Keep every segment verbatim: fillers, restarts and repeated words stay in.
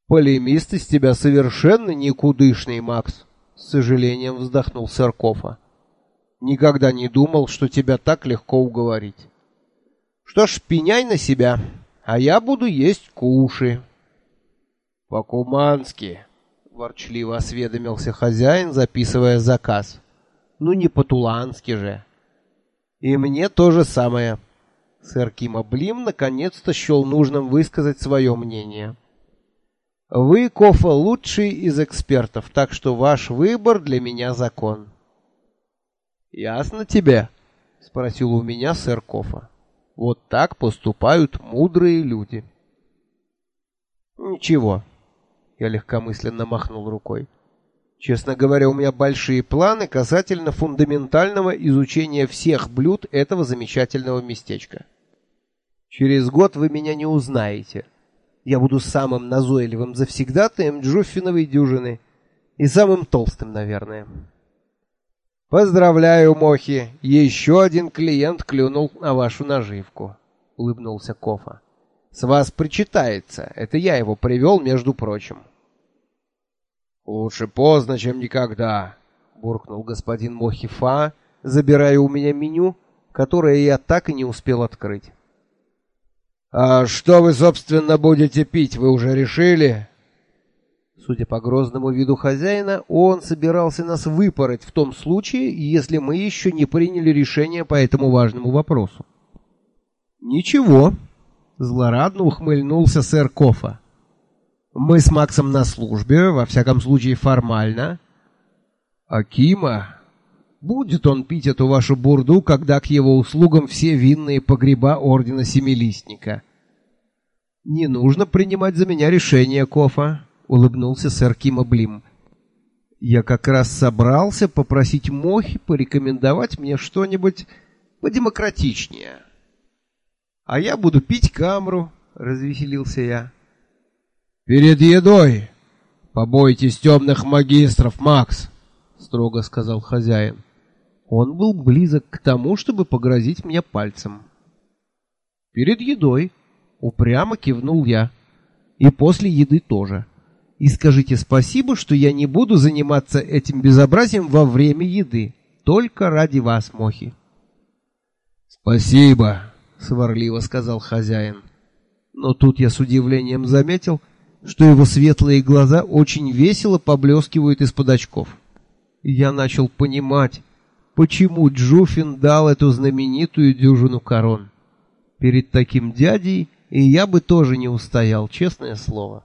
Полемист из тебя совершенно никудышный, Макс, с сожалением вздохнул сэр Кофа. Никогда не думал, что тебя так легко уговорить. Что ж, пеняй на себя, а я буду есть куши. По-кумански, ворчливо осведомился хозяин, записывая заказ. Ну не по-тулански же. И мне то же самое. Сэр Кима Блим наконец-то счел нужным высказать свое мнение. Вы, Кофа, лучший из экспертов, так что ваш выбор для меня закон. Ясно тебе? Спросил у меня сэр Кофа. Вот так поступают мудрые люди. Ничего. Я легкомысленно махнул рукой. Честно говоря, у меня большие планы касательно фундаментального изучения всех блюд этого замечательного местечка. Через год вы меня не узнаете. Я буду самым назойливым завсегдатаем Джуффиновой дюжины и самым толстым, наверное. Поздравляю, Мохи, еще один клиент клюнул на вашу наживку, улыбнулся Кофа. С вас причитается, это я его привел, между прочим. Лучше поздно, чем никогда, буркнул господин Мохи-Фа, забирая у меня меню, которое я так и не успел открыть. А что вы, собственно, будете пить, вы уже решили? Судя по грозному виду хозяина, он собирался нас выпороть в том случае, если мы еще не приняли решение по этому важному вопросу. Ничего, злорадно ухмыльнулся сэр Кофа. Мы с Максом на службе, во всяком случае формально. А Кима, будет он пить эту вашу бурду, когда к его услугам все винные погреба ордена Семилистника. Не нужно принимать за меня решение, Кофа, улыбнулся сэр Кима Блим. Я как раз собрался попросить Мохи порекомендовать мне что-нибудь подемократичнее. А я буду пить камру, развеселился я. Перед едой побойтесь темных магистров, Макс, строго сказал хозяин. Он был близок к тому, чтобы погрозить мне пальцем. Перед едой упрямо кивнул я. И после еды тоже. И скажите спасибо, что я не буду заниматься этим безобразием во время еды, только ради вас, Мохи. Спасибо, сварливо сказал хозяин. Но тут я с удивлением заметил, что его светлые глаза очень весело поблескивают из-под очков. И я начал понимать, почему Джуффин дал эту знаменитую дюжину корон. Перед таким дядей и я бы тоже не устоял, честное слово.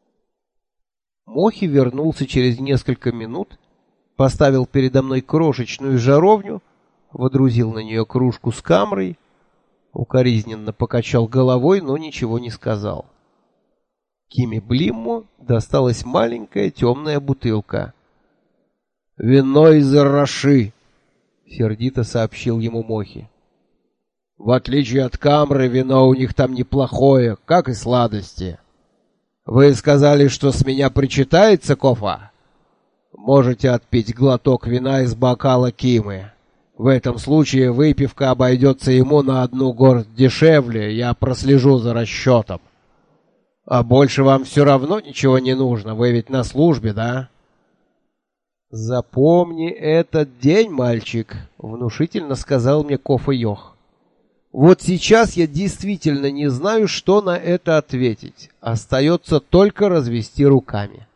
Мохи вернулся через несколько минут, поставил передо мной крошечную жаровню, водрузил на нее кружку с камрой, укоризненно покачал головой, но ничего не сказал. Киме Блимму досталась маленькая темная бутылка. «Вино из Раши», — сердито сообщил ему Мохи. «В отличие от камры, вино у них там неплохое, как и сладости. Вы сказали, что с меня причитается, Кофа? Можете отпить глоток вина из бокала Кимы. В этом случае выпивка обойдется ему на одну горсть дешевле, я прослежу за расчетом. А больше вам все равно ничего не нужно, вы ведь на службе, да?» «Запомни этот день, мальчик», — внушительно сказал мне Кофа Йох. «Вот сейчас я действительно не знаю, что на это ответить. Остается только развести руками».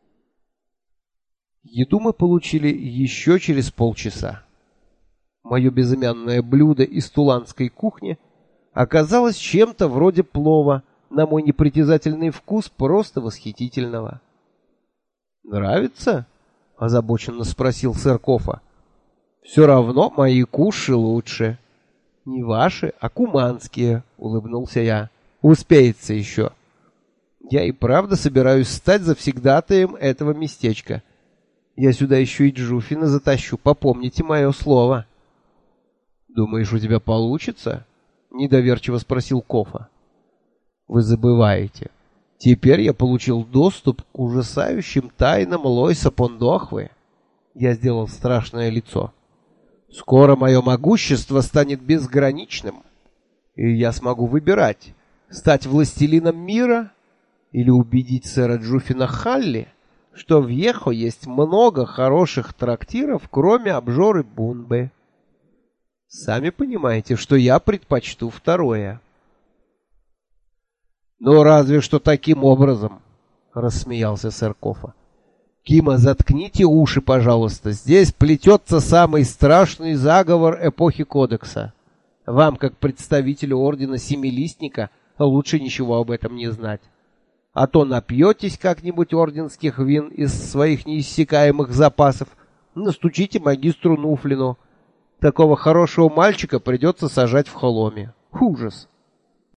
Еду мы получили еще через полчаса. Мое безымянное блюдо из туланской кухни оказалось чем-то вроде плова, на мой непритязательный вкус просто восхитительного. «Нравится?» — озабоченно спросил сэр Кофа. «Все равно мои куши лучше». «Не ваши, а куманские», — улыбнулся я. «Успеется еще. Я и правда собираюсь стать завсегдатаем этого местечка. Я сюда еще и Джуффина затащу, попомните мое слово». «Думаешь, у тебя получится?» — недоверчиво спросил Кофа. «Вы забываете. Теперь я получил доступ к ужасающим тайнам Лойса Пондохвы». Я сделал страшное лицо. «Скоро мое могущество станет безграничным, и я смогу выбирать, стать властелином мира Или убедить сэра Джуффина Халли, что в Йехо есть много хороших трактиров, кроме обжоры Бунбы. Сами понимаете, что я предпочту второе. «Ну, разве что таким образом», — рассмеялся сэр Кофа. «Кима, заткните уши, пожалуйста. Здесь плетется самый страшный заговор эпохи Кодекса. Вам, как представителю Ордена Семилистника, лучше ничего об этом не знать. А то напьетесь как-нибудь орденских вин из своих неиссякаемых запасов, настучите магистру Нуфлину. Такого хорошего мальчика придется сажать в холоме. Ужас!»